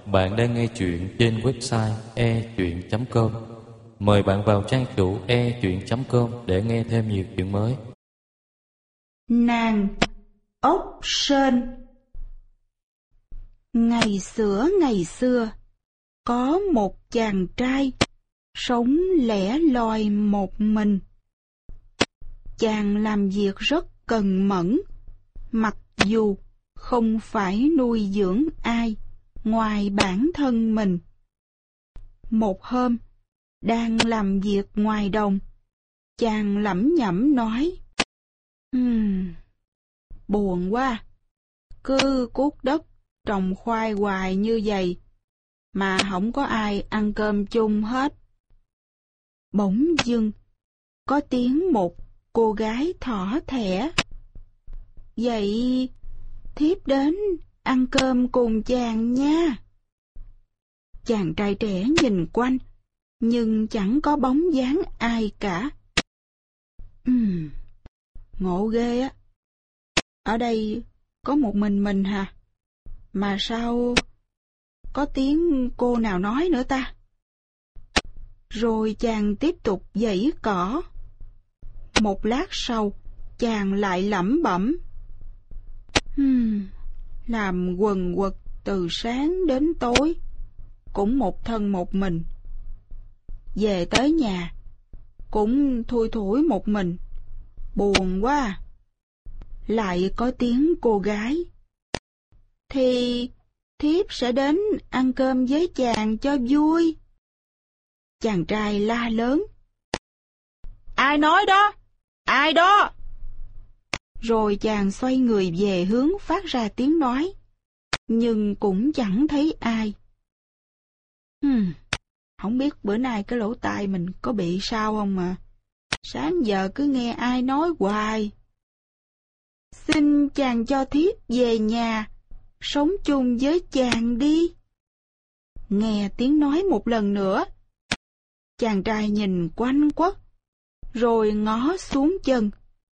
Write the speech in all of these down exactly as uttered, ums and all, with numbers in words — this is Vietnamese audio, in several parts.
Bạn đang nghe chuyện trên website e chuyện chấm com. Mời bạn vào trang chủ e chuyện chấm com để nghe thêm nhiều chuyện mới. Nàng ốc sên. Ngày xưa ngày xưa, có một chàng trai sống lẻ loi một mình. Chàng làm việc rất cần mẫn, mặc dù không phải nuôi dưỡng ai ngoài bản thân mình. Một hôm, đang làm việc ngoài đồng, chàng lẩm nhẩm nói: Hmm, buồn quá, cứ cuốc đất trồng khoai hoài như vậy mà không có ai ăn cơm chung hết. Bỗng dưng có tiếng một cô gái thỏ thẻ: Vậy thiếp đến ăn cơm cùng chàng nha. Chàng trai trẻ nhìn quanh, nhưng chẳng có bóng dáng ai cả. Ừm, ngộ ghê á. Ở đây có một mình mình hả? Mà sao có tiếng cô nào nói nữa ta? Rồi chàng tiếp tục giãy cỏ. Một lát sau, chàng lại lẩm bẩm: Hmm, làm quần quật từ sáng đến tối, cũng một thân một mình. Về tới nhà, cũng thui thủi một mình, buồn quá. Lại có tiếng cô gái: Thì thiếp sẽ đến ăn cơm với chàng cho vui. Chàng trai la lớn: Ai nói đó? Ai đó? Rồi chàng xoay người về hướng phát ra tiếng nói, nhưng cũng chẳng thấy ai. Hmm, không biết bữa nay cái lỗ tai mình có bị sao không mà sáng giờ cứ nghe ai nói hoài. Xin chàng cho thiếp về nhà, sống chung với chàng đi. Nghe tiếng nói một lần nữa, chàng trai nhìn quanh quất, rồi ngó xuống chân.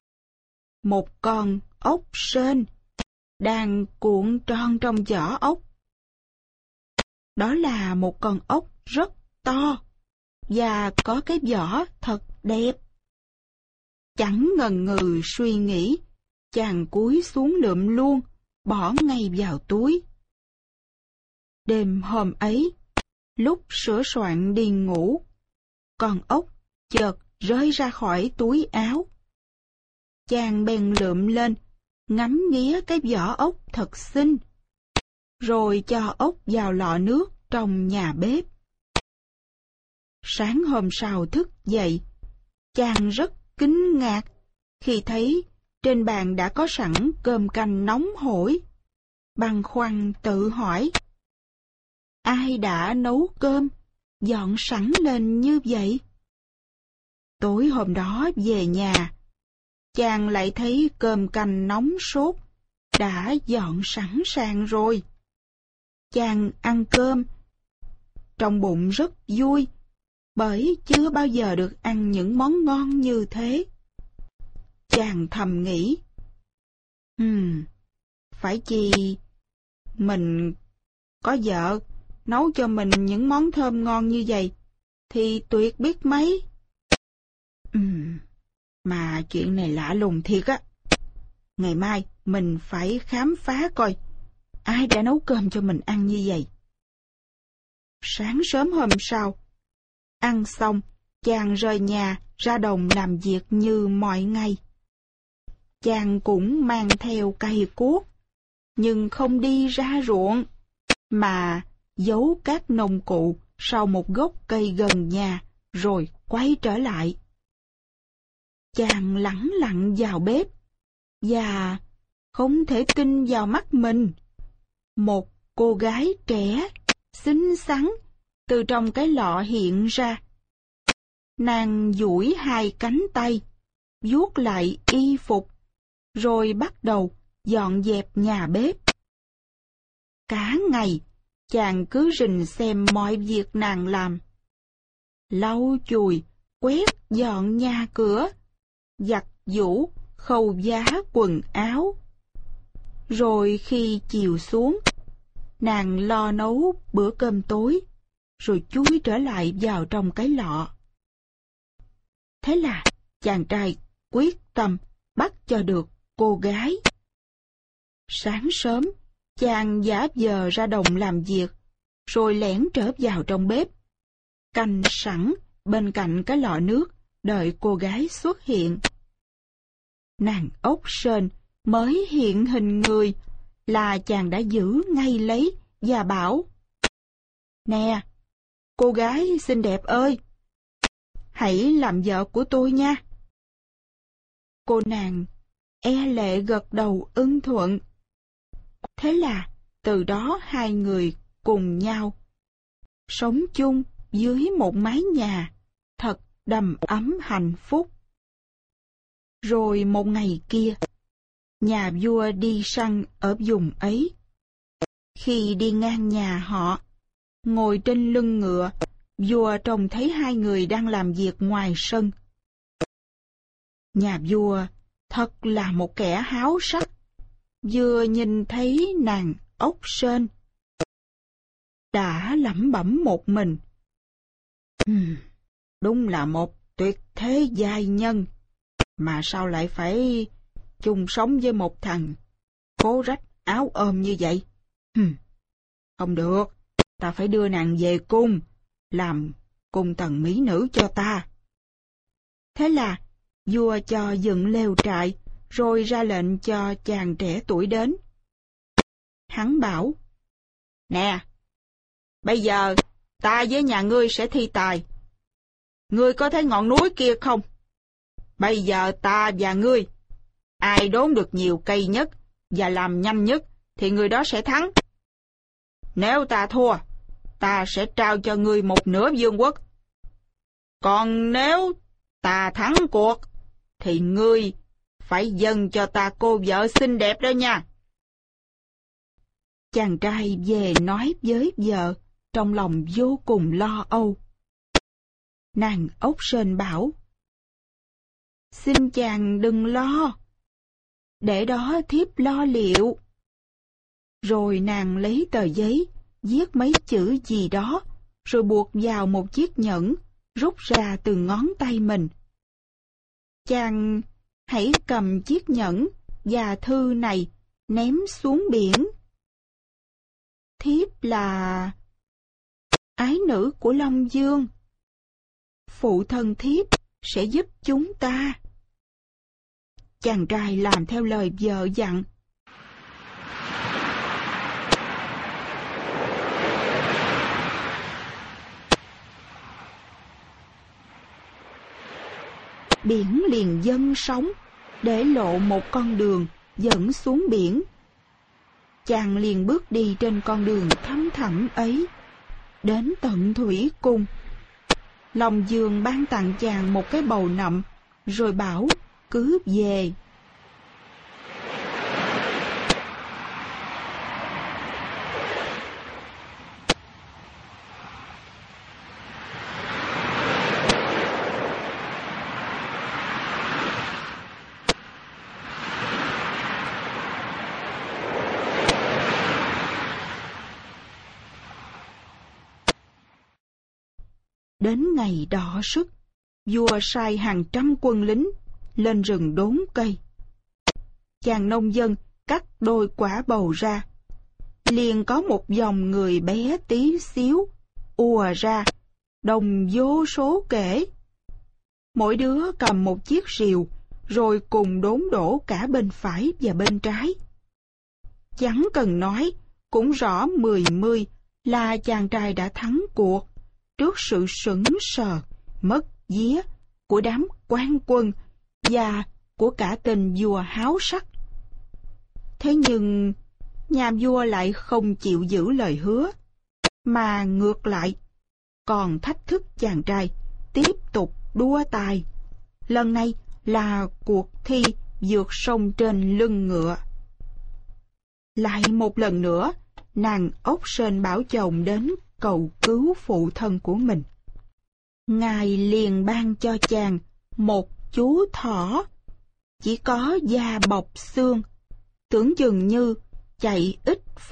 Một con ốc sên đang cuộn tròn trong vỏ ốc. Đó là một con ốc rất to và có cái vỏ thật đẹp. Chẳng ngần ngừ suy nghĩ, chàng cúi xuống lượm luôn, bỏ ngay vào túi. Đêm hôm ấy, lúc sửa soạn đi ngủ, con ốc chợt rơi ra khỏi túi áo. Chàng bèn lượm lên, ngắm nghía cái vỏ ốc thật xinh, rồi cho ốc vào lọ nước trong nhà bếp. Sáng hôm sau thức dậy, chàng rất kinh ngạc khi thấy trên bàn đã có sẵn cơm canh nóng hổi. Băn khoăn tự hỏi: Ai đã nấu cơm, dọn sẵn lên như vậy? Tối hôm đó về nhà, chàng lại thấy cơm canh nóng sốt đã dọn sẵn sàng rồi. Chàng ăn cơm, trong bụng rất vui, bởi chưa bao giờ được ăn những món ngon như thế. Chàng thầm nghĩ: Hmm, phải chi mình có vợ nấu cho mình những món thơm ngon như vậy thì tuyệt biết mấy. Hmm, mà chuyện này lạ lùng thiệt á. Ngày mai mình phải khám phá coi ai đã nấu cơm cho mình ăn như vậy. Sáng sớm hôm sau, ăn xong, chàng rời nhà ra đồng làm việc như mọi ngày. Chàng cũng mang theo cây cuốc, nhưng không đi ra ruộng, mà giấu các nông cụ sau một gốc cây gần nhà, rồi quay trở lại. Chàng lẳng lặng vào bếp, và không thể tin vào mắt mình. Một cô gái trẻ, xinh xắn, từ trong cái lọ hiện ra. Nàng duỗi hai cánh tay, vuốt lại y phục, rồi bắt đầu dọn dẹp nhà bếp. Cả ngày, chàng cứ rình xem mọi việc nàng làm. Lau chùi, quét dọn nhà cửa, giặt giũ, khâu vá quần áo. Rồi khi chiều xuống, nàng lo nấu bữa cơm tối, rồi chui trở lại vào trong cái lọ. Thế là chàng trai quyết tâm bắt cho được cô gái. Sáng sớm, chàng giả vờ ra đồng làm việc, rồi lẻn trở vào trong bếp, canh sẵn bên cạnh cái lọ nước, đợi cô gái xuất hiện. Nàng ốc sên mới hiện hình người là chàng đã giữ ngay lấy và bảo: "Nè, cô gái xinh đẹp ơi, hãy làm vợ của tôi nha." Cô nàng e lệ gật đầu ưng thuận. Thế là từ đó hai người cùng nhau sống chung dưới một mái nhà thật đầm ấm hạnh phúc. Rồi một ngày kia, nhà vua đi săn ở vùng ấy. Khi đi ngang nhà họ, ngồi trên lưng ngựa, vua trông thấy hai người đang làm việc ngoài sân. Nhà vua thật là một kẻ háo sắc, vừa nhìn thấy nàng ốc sên, đã lẩm bẩm một mình: "Ừm, đúng là một tuyệt thế giai nhân, mà sao lại phải chung sống với một thằng cố rách áo ôm như vậy? Ừm, không được, ta phải đưa nàng về cung, làm cung tần mỹ nữ cho ta." Thế là vua cho dựng lều trại, rồi ra lệnh cho chàng trẻ tuổi đến. Hắn bảo: "Nè, bây giờ ta với nhà ngươi sẽ thi tài. Ngươi có thấy ngọn núi kia không? Bây giờ ta và ngươi, ai đốn được nhiều cây nhất và làm nhanh nhất thì người đó sẽ thắng. Nếu ta thua, ta sẽ trao cho ngươi một nửa vương quốc. Còn nếu ta thắng cuộc, thì ngươi phải dâng cho ta cô vợ xinh đẹp đó nha." Chàng trai về nói với vợ, trong lòng vô cùng lo âu. Nàng ốc sên bảo: "Xin chàng đừng lo, để đó thiếp lo liệu." Rồi nàng lấy tờ giấy, viết mấy chữ gì đó, rồi buộc vào một chiếc nhẫn, rút ra từ ngón tay mình. "Chàng hãy cầm chiếc nhẫn và thư này ném xuống biển. Thiếp là ái nữ của Long Vương. Phụ thân thiếp sẽ giúp chúng ta." Chàng trai làm theo lời vợ dặn. Biển liền dâng sóng, để lộ một con đường dẫn xuống biển. Chàng liền bước đi trên con đường thăm thẳm ấy, đến tận thủy cung. Long Vương ban tặng chàng một cái bầu nậm, rồi bảo cứ về. Đến ngày đọ sức, vua sai hàng trăm quân lính lên rừng đốn cây. Chàng nông dân cắt đôi quả bầu ra, liền có một dòng người bé tí xíu ùa ra, đồng vô số kể. Mỗi đứa cầm một chiếc rìu, rồi cùng đốn đổ cả bên phải và bên trái. Chẳng cần nói, cũng rõ mười mươi là chàng trai đã thắng cuộc, trước sự sững sờ, mất vía của đám quan quân và của cả tên vua háo sắc. Thế nhưng nhà vua lại không chịu giữ lời hứa, mà ngược lại còn thách thức chàng trai tiếp tục đua tài. Lần này là cuộc thi vượt sông trên lưng ngựa. Lại một lần nữa, nàng ốc sên bảo chồng đến cầu cứu phụ thân của mình. Ngài liền ban cho chàng một chú thỏ, chỉ có da bọc xương, tưởng chừng như chạy ít phút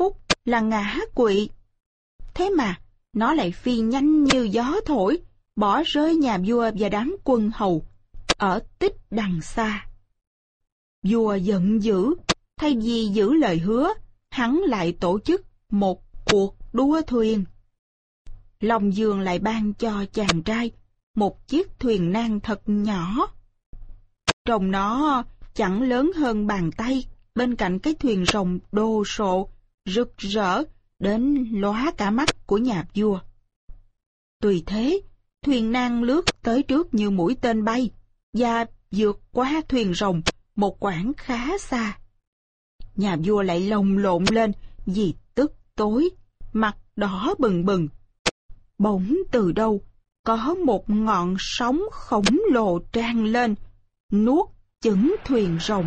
là ngã quỵ. Thế mà, nó lại phi nhanh như gió thổi, bỏ rơi nhà vua và đám quân hầu, ở tích đằng xa. Vua giận dữ, thay vì giữ lời hứa, hắn lại tổ chức một cuộc đua thuyền. Long Dương lại ban cho chàng trai một chiếc thuyền nan thật nhỏ. Trông nó chẳng lớn hơn bàn tay, bên cạnh cái thuyền rồng đồ sộ, rực rỡ, đến lóa cả mắt của nhà vua. Tuy thế, thuyền nan lướt tới trước như mũi tên bay, và vượt qua thuyền rồng một quãng khá xa. Nhà vua lại lồng lộn lên vì tức tối, mặt đỏ bừng bừng. Bỗng từ đâu có một ngọn sóng khổng lồ tràn lên, nuốt chửng thuyền rồng.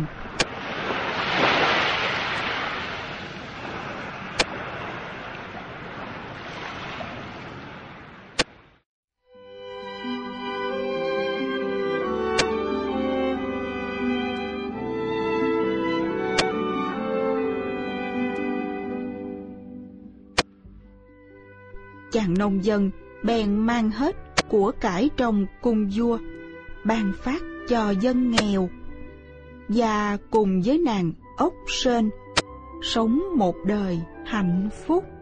Chàng nông dân bèn mang hết của cải trong cung vua, ban phát cho dân nghèo, và cùng với nàng ốc sên sống một đời hạnh phúc.